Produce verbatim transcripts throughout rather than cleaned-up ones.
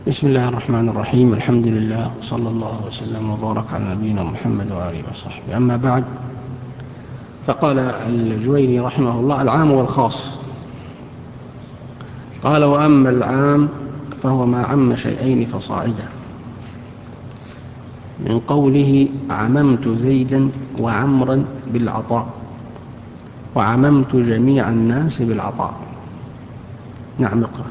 بسم الله الرحمن الرحيم. الحمد لله صلى الله وسلم وبارك على نبينا محمد وآله وصحبه. أما بعد، فقال الجويني رحمه الله: العام والخاص. قال: وأما العام فهو ما عم شيئين فصاعدا، من قوله: عممت زيدا وعمرا بالعطاء، وعممت جميع الناس بالعطاء. نعم، اقرأ.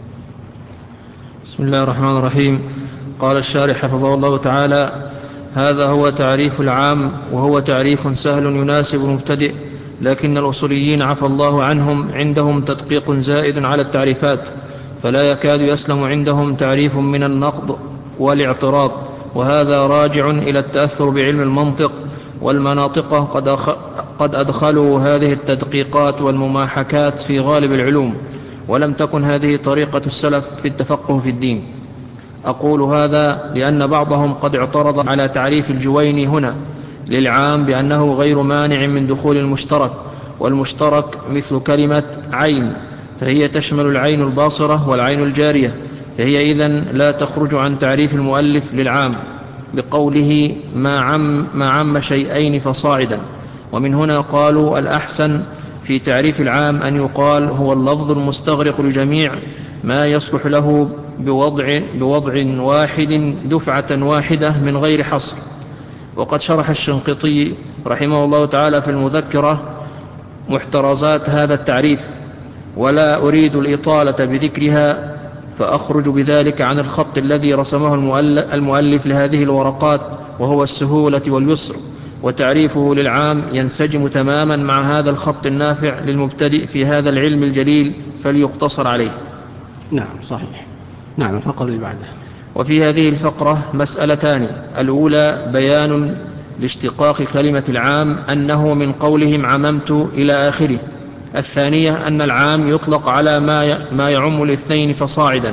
بسم الله الرحمن الرحيم. قال الشارح حفظه الله تعالى: هذا هو تعريف العام، وهو تعريف سهل يناسب المبتدئ، لكن الأصوليين عفى الله عنهم عندهم تدقيق زائد على التعريفات، فلا يكاد يسلم عندهم تعريف من النقض والاعتراض، وهذا راجع إلى التأثر بعلم المنطق، والمناطق قد أدخلوا هذه التدقيقات والمماحكات في غالب العلوم، ولم تكن هذه طريقة السلف في التفقه في الدين. أقول هذا لأن بعضهم قد اعترض على تعريف الجويني هنا للعام بأنه غير مانع من دخول المشترك، والمشترك مثل كلمة عين، فهي تشمل العين الباصرة والعين الجارية، فهي إذن لا تخرج عن تعريف المؤلف للعام بقوله ما عم, ما عم شيئين فصاعدا. ومن هنا قالوا: الأحسن في تعريف العام أن يقال هو اللفظ المستغرق لجميع ما يصلح له بوضع, بوضع واحد دفعة واحدة من غير حصر. وقد شرح الشنقيطي رحمه الله تعالى في المذكرة محترزات هذا التعريف، ولا أريد الإطالة بذكرها، فأخرج بذلك عن الخط الذي رسمه المؤلف لهذه الورقات، وهو السهولة واليسر، وتعريفه للعام ينسجم تماما مع هذا الخط النافع للمبتدئ في هذا العلم الجليل، فليقتصر عليه. نعم، صحيح. نعم، الفقرة اللي بعدها. وفي هذه الفقرة مسألتان: الأولى بيان لاشتقاق كلمة العام أنه من قولهم عممت إلى آخره. الثانية أن العام يطلق على ما ما يعم الاثنين فصاعدا.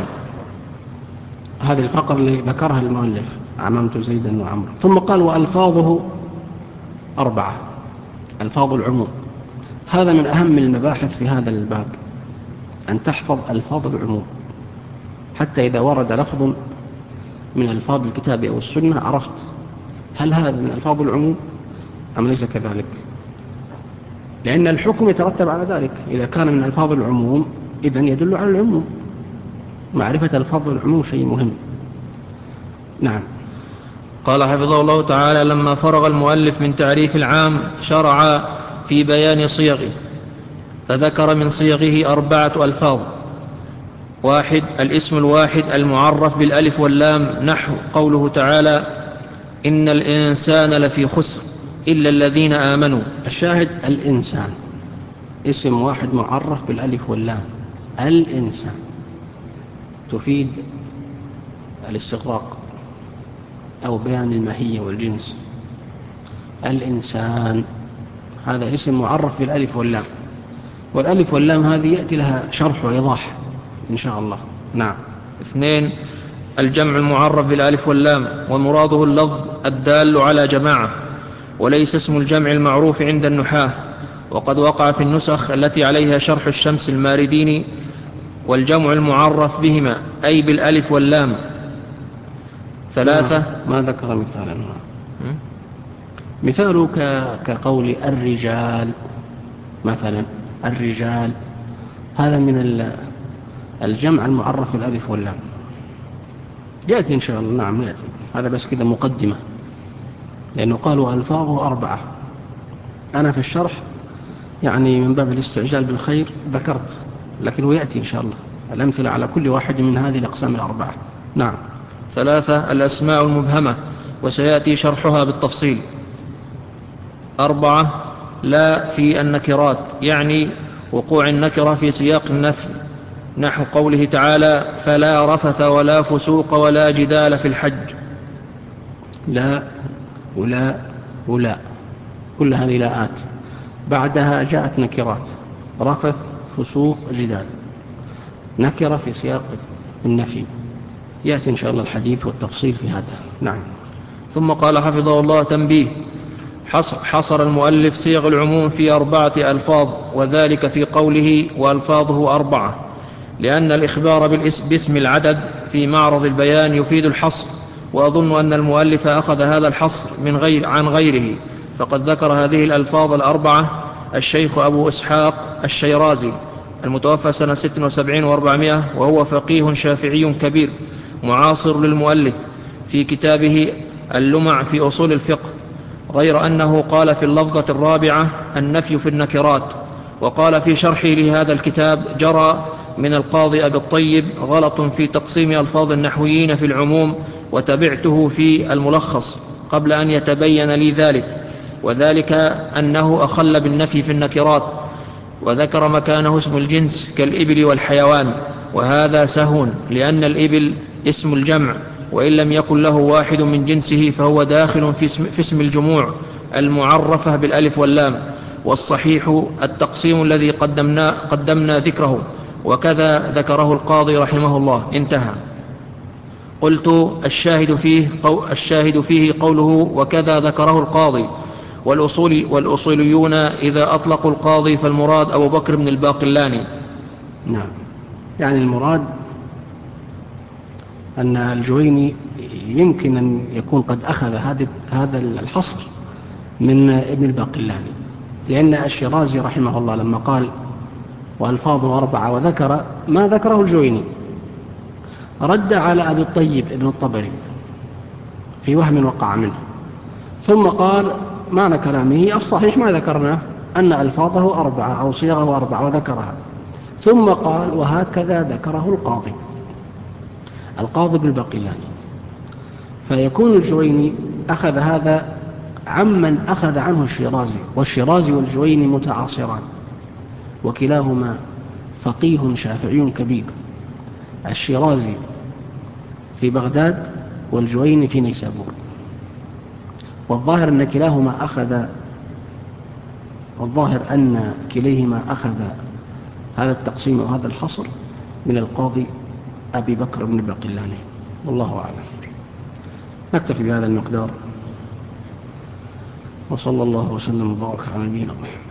هذه الفقرة اللي ذكرها المؤلف: عممت زيدا وعمرا. ثم قال: وألفاظه أربعة. ألفاظ العموم هذا من أهم المباحث في هذا الباب، أن تحفظ ألفاظ العموم، حتى إذا ورد لفظ من ألفاظ الكتاب أو السنة عرفت هل هذا من ألفاظ العموم أم ليس كذلك، لأن الحكم يترتب على ذلك. إذا كان من ألفاظ العموم إذن يدل على العموم. معرفة ألفاظ العموم شيء مهم. نعم. قال حفظه الله تعالى: لما فرغ المؤلف من تعريف العام شرع في بيان صيغه، فذكر من صيغه أربعة ألفاظ. واحد: الاسم الواحد المعرف بالألف واللام، نحو قوله تعالى: إن الإنسان لفي خسر إلا الذين آمنوا. الشاهد: الإنسان اسم واحد معرف بالألف واللام. الإنسان تفيد الاستغراق أو بيان الماهية والجنس. الإنسان هذا اسم معرف بالألف واللام، والألف واللام هذه يأتي لها شرح وإيضاح إن شاء الله. نعم. اثنين: الجمع المعرف بالألف واللام، ومراده اللفظ الدال على جماعة، وليس اسم الجمع المعروف عند النحاة، وقد وقع في النسخ التي عليها شرح الشمس المارديني: والجمع المعرف بهما أي بالألف واللام. ثلاثة: ما ذكر مثالا هنا. مثاله كقول الرجال مثلا. الرجال هذا من الجمع المعرف بالألف واللام، يأتي إن شاء الله. نعم، يأتي. هذا بس كذا مقدمة، لأنه قالوا ألفاظه أربعة. أنا في الشرح يعني من باب الاستعجال بالخير ذكرت، لكنه يأتي إن شاء الله الأمثلة على كل واحد من هذه الأقسام الأربعة. نعم. ثلاثة: الأسماء المبهمة، وسيأتي شرحها بالتفصيل. أربعة: لا في النكرات، يعني وقوع النكرة في سياق النفي، نحو قوله تعالى: فلا رفث ولا فسوق ولا جدال في الحج. لا ولا ولا كل هذه لاءات، بعدها جاءت نكرات: رفث، فسوق، جدال، نكرة في سياق النفي. يأتي إن شاء الله الحديث والتفصيل في هذا. نعم. ثم قال حفظه الله: تنبيه: حصر المؤلف صيغ العموم في أربعة ألفاظ، وذلك في قوله وألفاظه أربعة، لأن الإخبار باسم العدد في معرض البيان يفيد الحصر، وأظن أن المؤلف أخذ هذا الحصر من غير عن غيره، فقد ذكر هذه الألفاظ الأربعة الشيخ أبو إسحاق الشيرازي المتوفى سنة ست وسبعين وأربعمائة، وهو فقيه شافعي كبير معاصر للمؤلف، في كتابه اللمع في أصول الفقه، غير أنه قال في اللفظة الرابعة النفي في النكرات. وقال في شرحه لهذا الكتاب: جرى من القاضي أبي الطيب غلط في تقسيم ألفاظ النحويين في العموم، وتبعته في الملخص قبل أن يتبين لي ذلك، وذلك أنه أخل بالنفي في النكرات وذكر مكانه اسم الجنس كالإبل والحيوان، وهذا سهو، لأن الإبل اسم الجمع، وإن لم يكن له واحد من جنسه فهو داخل في اسم, في اسم الجموع المعرفة بالألف واللام. والصحيح التقسيم الذي قدمنا, قدمنا ذكره، وكذا ذكره القاضي رحمه الله. انتهى. قلت: الشاهد فيه, قو الشاهد فيه قوله وكذا ذكره القاضي، والأصول والأصوليون إذا أطلقوا القاضي فالمراد أبو بكر بن الباقلاني. نعم، يعني المراد أن الجويني يمكن أن يكون قد أخذ هذا الحصر من ابن الباقلاني، لأن الشيرازي رحمه الله لما قال وألفاظه أربعة وذكر ما ذكره الجويني رد على أبي الطيب ابن الطبري في وهم وقع منه، ثم قال معنى كلامه الصحيح ما ذكرناه أن ألفاظه أربعة أو صيغه أربعة وذكرها، ثم قال وهكذا ذكره القاضي القاضي بالباقلاني. فيكون الجويني أخذ هذا عمن أخذ عنه الشيرازي، والشيرازي والجويني متعاصران، وكلاهما فقيه شافعي كبير، الشيرازي في بغداد والجويني في نيسابور، والظاهر أن كلاهما أخذ والظاهر أن كليهما أخذ هذا التقسيم وهذا الحصر من القاضي أبي بكر بن الباقلاني، والله أعلم. نكتفي بهذا المقدار، وصلى الله وسلم وبارك على نبينا محمد.